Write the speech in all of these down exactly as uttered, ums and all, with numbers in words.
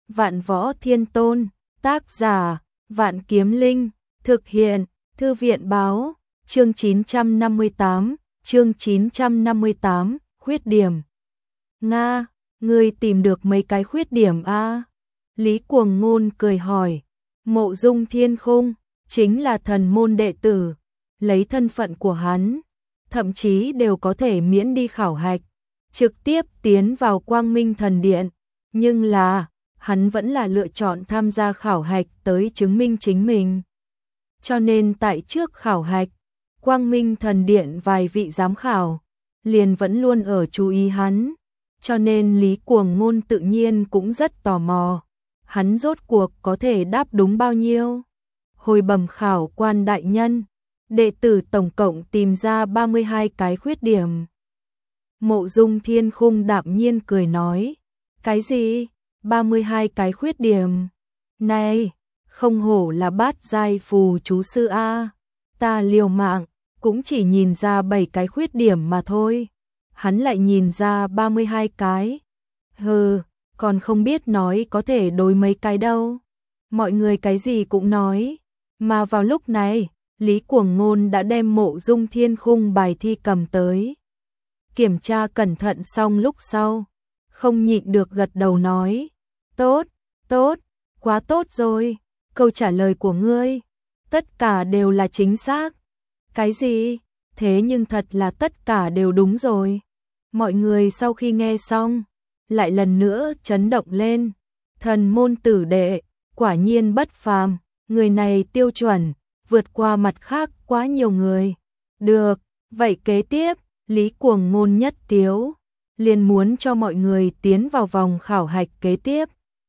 Vạn Võ Thiên Tôn, tác giả, Vạn Kiếm Linh, thực hiện, Thư viện báo, chương chín trăm năm mươi tám, chương chín trăm năm mươi tám, khuyết điểm. Nga, ngươi tìm được mấy cái khuyết điểm a? Lý Cuồng Ngôn cười hỏi. Mộ Dung Thiên Khung chính là thần môn đệ tử, lấy thân phận của hắn, thậm chí đều có thể miễn đi khảo hạch, trực tiếp tiến vào Quang Minh Thần Điện, nhưng là hắn vẫn là lựa chọn tham gia khảo hạch tới chứng minh chính mình. Cho nên tại trước khảo hạch, Quang Minh Thần Điện vài vị giám khảo liền vẫn luôn ở chú ý hắn, cho nên Lý Cuồng Ngôn tự nhiên cũng rất tò mò, hắn rốt cuộc có thể đáp đúng bao nhiêu. Hồi bẩm khảo quan đại nhân, đệ tử tổng cộng tìm ra ba mươi hai cái khuyết điểm. Mộ Dung Thiên Khung đạm nhiên cười nói, cái gì? ba mươi hai cái khuyết điểm? Này, không hổ là bát giai phù chú sư a, ta liều mạng cũng chỉ nhìn ra bảy cái khuyết điểm mà thôi, hắn lại nhìn ra ba mươi hai cái. Hừ, còn không biết nói có thể đối mấy cái đâu. Mọi người cái gì cũng nói, mà vào lúc này, Lý Cuồng Ngôn đã đem Mộ Dung Thiên Khung bài thi cầm tới. Kiểm tra cẩn thận xong lúc sau, không nhịn được gật đầu nói, tốt, tốt, quá tốt rồi, câu trả lời của ngươi, tất cả đều là chính xác. Cái gì? Thế nhưng thật là tất cả đều đúng rồi. Mọi người sau khi nghe xong, lại lần nữa chấn động lên. Thần môn tử đệ, quả nhiên bất phàm, người này tiêu chuẩn, vượt qua mặt khác quá nhiều người. Được, vậy kế tiếp, Lý Cuồng Ngôn nhất tiếu, liền muốn cho mọi người tiến vào vòng khảo hạch kế tiếp.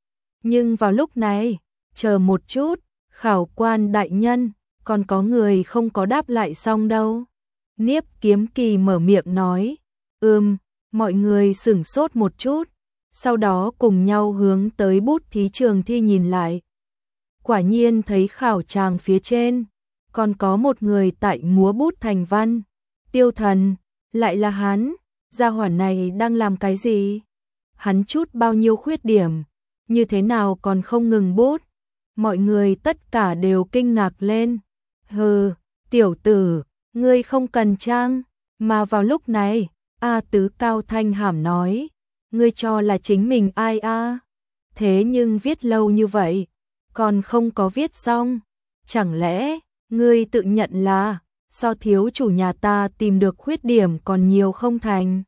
Nhưng vào lúc này, chờ một chút, khảo quan đại nhân, còn có người không có đáp lại xong đâu. Niếp Kiếm Kỳ mở miệng nói, ừm, mọi người sửng sốt một chút, sau đó cùng nhau hướng tới bút thí trường thi nhìn lại. Quả nhiên thấy khảo tràng phía trên, còn có một người tại múa bút thành văn. Tiêu Thần, lại là hắn, gia hỏa này đang làm cái gì? Hắn chút bao nhiêu khuyết điểm, như thế nào còn không ngừng bút? Mọi người tất cả đều kinh ngạc lên. Hừ, tiểu tử, ngươi không cần trang. Mà vào lúc này, A Tứ cao thanh hàm nói, ngươi cho là chính mình ai a? Thế nhưng viết lâu như vậy, còn không có viết xong. Chẳng lẽ, ngươi tự nhận là, so thiếu chủ nhà ta tìm được khuyết điểm còn nhiều không thành?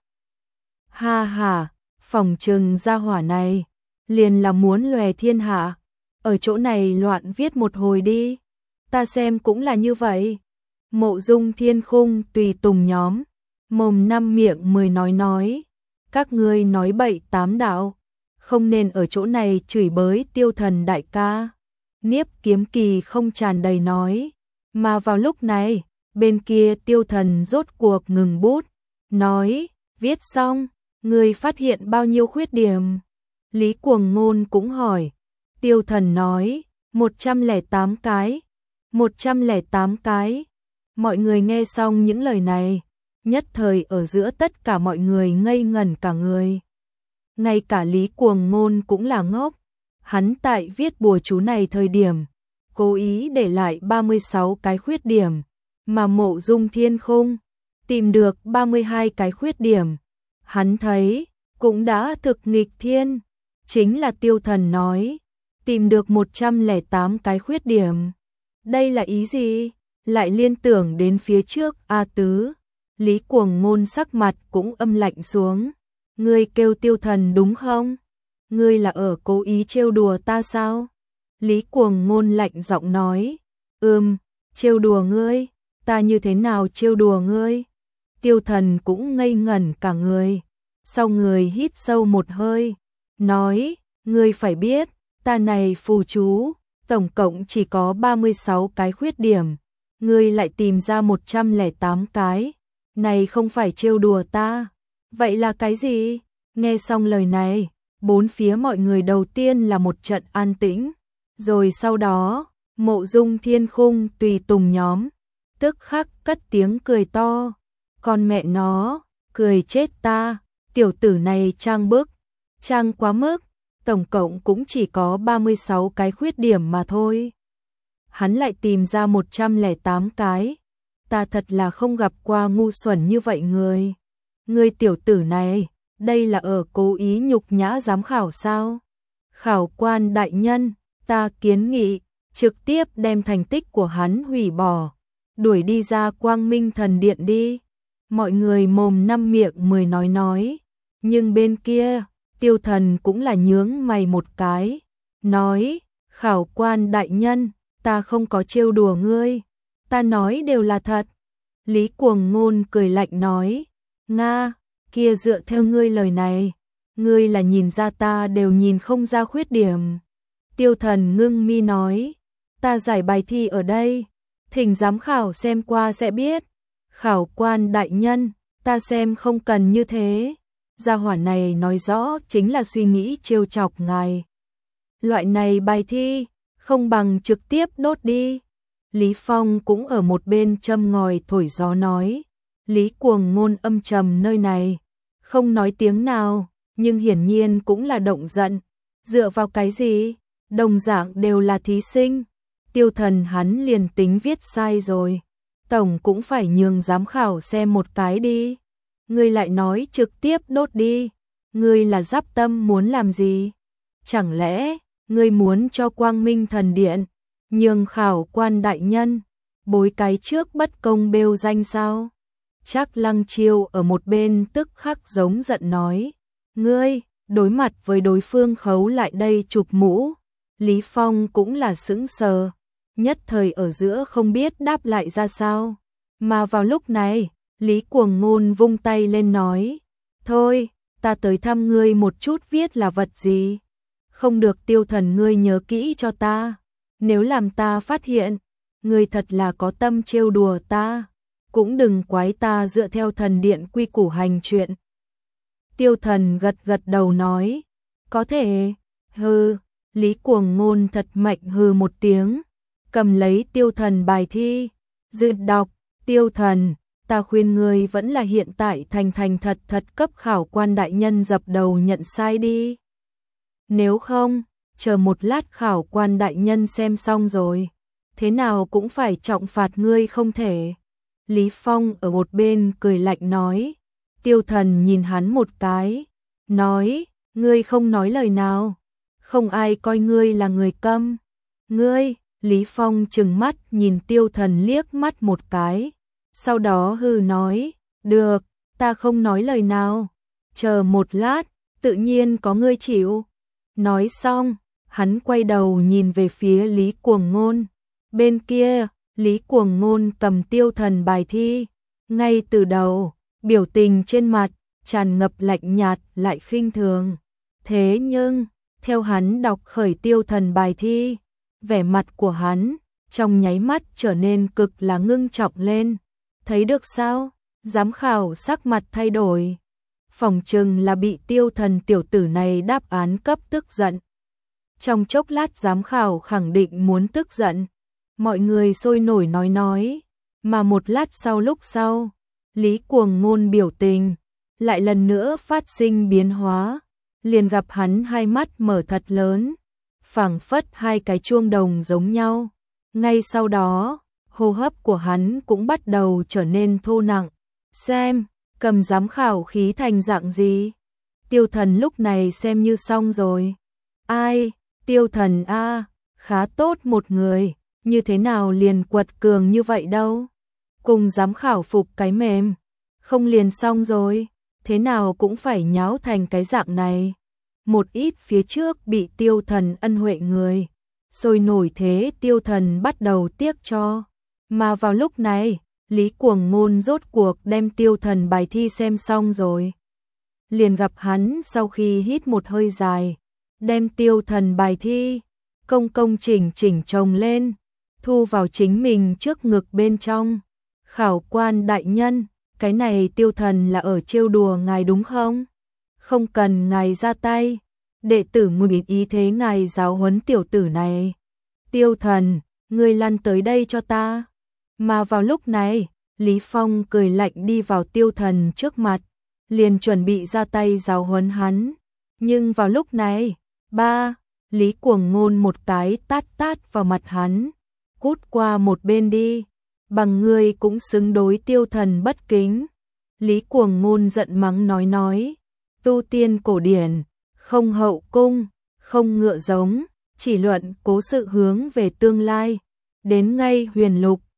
Ha ha, phỏng chừng gia hỏa này, liền là muốn lòe thiên hạ, ở chỗ này loạn viết một hồi đi, ta xem cũng là như vậy. Mộ Dung Thiên Khung tùy tùng nhóm, mồm năm miệng mười nói nói, các ngươi nói bậy tám đạo, không nên ở chỗ này chửi bới Tiêu Thần đại ca. Niếp Kiếm Kỳ không tràn đầy nói, mà vào lúc này, bên kia Tiêu Thần rốt cuộc ngừng bút, nói, viết xong, ngươi phát hiện bao nhiêu khuyết điểm? Lý Cuồng Ngôn cũng hỏi. Tiêu Thần nói, một trăm lẻ tám cái, một trăm lẻ tám cái. Mọi người nghe xong những lời này, nhất thời ở giữa tất cả mọi người ngây ngẩn cả người. Ngay cả Lý Cuồng Ngôn cũng là ngốc, hắn tại viết bùa chú này thời điểm, cố ý để lại ba mươi sáu cái khuyết điểm, mà Mộ Dung Thiên Khung tìm được ba mươi hai cái khuyết điểm. Hắn thấy, cũng đã thực nghịch thiên, chính là Tiêu Thần nói, tìm được một trăm lẻ tám cái khuyết điểm. Đây là ý gì? Lại liên tưởng đến phía trước A Tứ, Lý Cuồng Ngôn sắc mặt cũng âm lạnh xuống. Ngươi kêu Tiêu Thần đúng không? Ngươi là ở cố ý trêu đùa ta sao? Lý Cuồng Ngôn lạnh giọng nói, ừm, trêu đùa ngươi, ta như thế nào trêu đùa ngươi? Tiêu Thần cũng ngây ngẩn cả người, sau người hít sâu một hơi, nói, ngươi phải biết, ta này phù chú, tổng cộng chỉ có ba mươi sáu cái khuyết điểm, ngươi lại tìm ra một trăm lẻ tám cái, này không phải trêu đùa ta, vậy là cái gì? Nghe xong lời này, bốn phía mọi người đầu tiên là một trận an tĩnh, rồi sau đó, Mộ Dung Thiên Khung tùy tùng nhóm, tức khắc cất tiếng cười to, con mẹ nó, cười chết ta, tiểu tử này trang bức, trang quá mức, tổng cộng cũng chỉ có ba mươi sáu cái khuyết điểm mà thôi. Hắn lại tìm ra một trăm lẻ tám cái. Ta thật là không gặp qua ngu xuẩn như vậy người. Ngươi tiểu tử này, đây là ở cố ý nhục nhã giám khảo sao? Khảo quan đại nhân, ta kiến nghị, trực tiếp đem thành tích của hắn hủy bỏ, đuổi đi ra Quang Minh Thần Điện đi. Mọi người mồm năm miệng mười nói nói, nhưng bên kia, Tiêu Thần cũng là nhướng mày một cái, nói, khảo quan đại nhân, ta không có trêu đùa ngươi, ta nói đều là thật. Lý Cuồng Ngôn cười lạnh nói, Nga, kia dựa theo ngươi lời này, ngươi là nhìn ra ta đều nhìn không ra khuyết điểm. Tiêu Thần ngưng mi nói, ta giải bài thi ở đây, thỉnh giám khảo xem qua sẽ biết. Khảo quan đại nhân, ta xem không cần như thế. Gia hỏa này nói rõ chính là suy nghĩ trêu chọc ngài. Loại này bài thi, không bằng trực tiếp đốt đi. Lý Phong cũng ở một bên châm ngòi thổi gió nói. Lý Cuồng Ngôn âm trầm nơi này, không nói tiếng nào, nhưng hiển nhiên cũng là động giận. Dựa vào cái gì? Đồng dạng đều là thí sinh. Tiêu Thần hắn liền tính viết sai rồi, tổng cũng phải nhường giám khảo xem một cái đi. Ngươi lại nói trực tiếp đốt đi. Ngươi là giáp tâm muốn làm gì? Chẳng lẽ ngươi muốn cho Quang Minh Thần Điện nhường khảo quan đại nhân bối cái trước bất công bêu danh sao? Trác Lăng Chiêu ở một bên tức khắc giống giận nói, ngươi, đối mặt với đối phương khấu lại đây chụp mũ. Lý Phong cũng là sững sờ, nhất thời ở giữa không biết đáp lại ra sao. Mà vào lúc này, Lý Cuồng Ngôn vung tay lên nói, thôi, ta tới thăm ngươi một chút viết là vật gì. Không được Tiêu Thần ngươi nhớ kỹ cho ta, nếu làm ta phát hiện, ngươi thật là có tâm trêu đùa ta, cũng đừng quái ta dựa theo thần điện quy củ hành chuyện. Tiêu Thần gật gật đầu nói, có thể, hừ. Lý Cuồng Ngôn thật mạnh hừ một tiếng, cầm lấy Tiêu Thần bài thi, duyệt đọc, Tiêu Thần, ta khuyên ngươi vẫn là hiện tại thành thành thật thật cấp khảo quan đại nhân dập đầu nhận sai đi. Nếu không, chờ một lát khảo quan đại nhân xem xong rồi, thế nào cũng phải trọng phạt ngươi không thể. Lý Phong ở một bên cười lạnh nói, Tiêu Thần nhìn hắn một cái, nói, ngươi không nói lời nào. Không ai coi ngươi là người câm. Ngươi, Lý Phong trừng mắt nhìn Tiêu Thần liếc mắt một cái. Sau đó hừ nói, được, ta không nói lời nào. Chờ một lát, tự nhiên có ngươi chịu. Nói xong, hắn quay đầu nhìn về phía Lý Cuồng Ngôn. Bên kia, Lý Cuồng Ngôn cầm Tiêu Thần bài thi. Ngay từ đầu, biểu tình trên mặt, tràn ngập lạnh nhạt lại khinh thường. Thế nhưng, theo hắn đọc khởi Tiêu Thần bài thi, vẻ mặt của hắn trong nháy mắt trở nên cực là ngưng trọng lên. Thấy được sao? Giám khảo sắc mặt thay đổi. Phỏng chừng là bị Tiêu Thần tiểu tử này đáp án cấp tức giận. Trong chốc lát giám khảo khẳng định muốn tức giận. Mọi người sôi nổi nói nói. Mà một lát sau lúc sau, Lý Cuồng Ngôn biểu tình lại lần nữa phát sinh biến hóa. Liền gặp hắn hai mắt mở thật lớn, phảng phất hai cái chuông đồng giống nhau. Ngay sau đó, hô hấp của hắn cũng bắt đầu trở nên thô nặng. Xem, cầm giám khảo khí thành dạng gì? Tiêu Thần lúc này xem như xong rồi. Ai, Tiêu Thần a, khá tốt một người, như thế nào liền quật cường như vậy đâu? Cùng giám khảo phục cái mềm, không liền xong rồi. Thế nào cũng phải nháo thành cái dạng này. Một ít phía trước bị Tiêu Thần ân huệ người, rồi nổi thế Tiêu Thần bắt đầu tiếc cho. Mà vào lúc này, Lý Cuồng Ngôn rốt cuộc đem Tiêu Thần bài thi xem xong rồi. Liền gặp hắn sau khi hít một hơi dài, đem Tiêu Thần bài thi, công công chỉnh chỉnh chồng lên, thu vào chính mình trước ngực bên trong. Khảo quan đại nhân, cái này Tiêu Thần là ở trêu đùa ngài đúng không? Không cần ngài ra tay, đệ tử nguyện ý thế ngài giáo huấn tiểu tử này. Tiêu Thần, ngươi lăn tới đây cho ta. Mà vào lúc này, Lý Phong cười lạnh đi vào Tiêu Thần trước mặt, liền chuẩn bị ra tay giáo huấn hắn. Nhưng vào lúc này, Ba, Lý Cuồng Ngôn một cái tát tát vào mặt hắn, cút qua một bên đi, bằng ngươi cũng xứng đối Tiêu Thần bất kính. Lý Cuồng Ngôn giận mắng nói nói, tu tiên cổ điển, không hậu cung, không ngựa giống, chỉ luận cố sự hướng về tương lai, đến ngay huyền lục,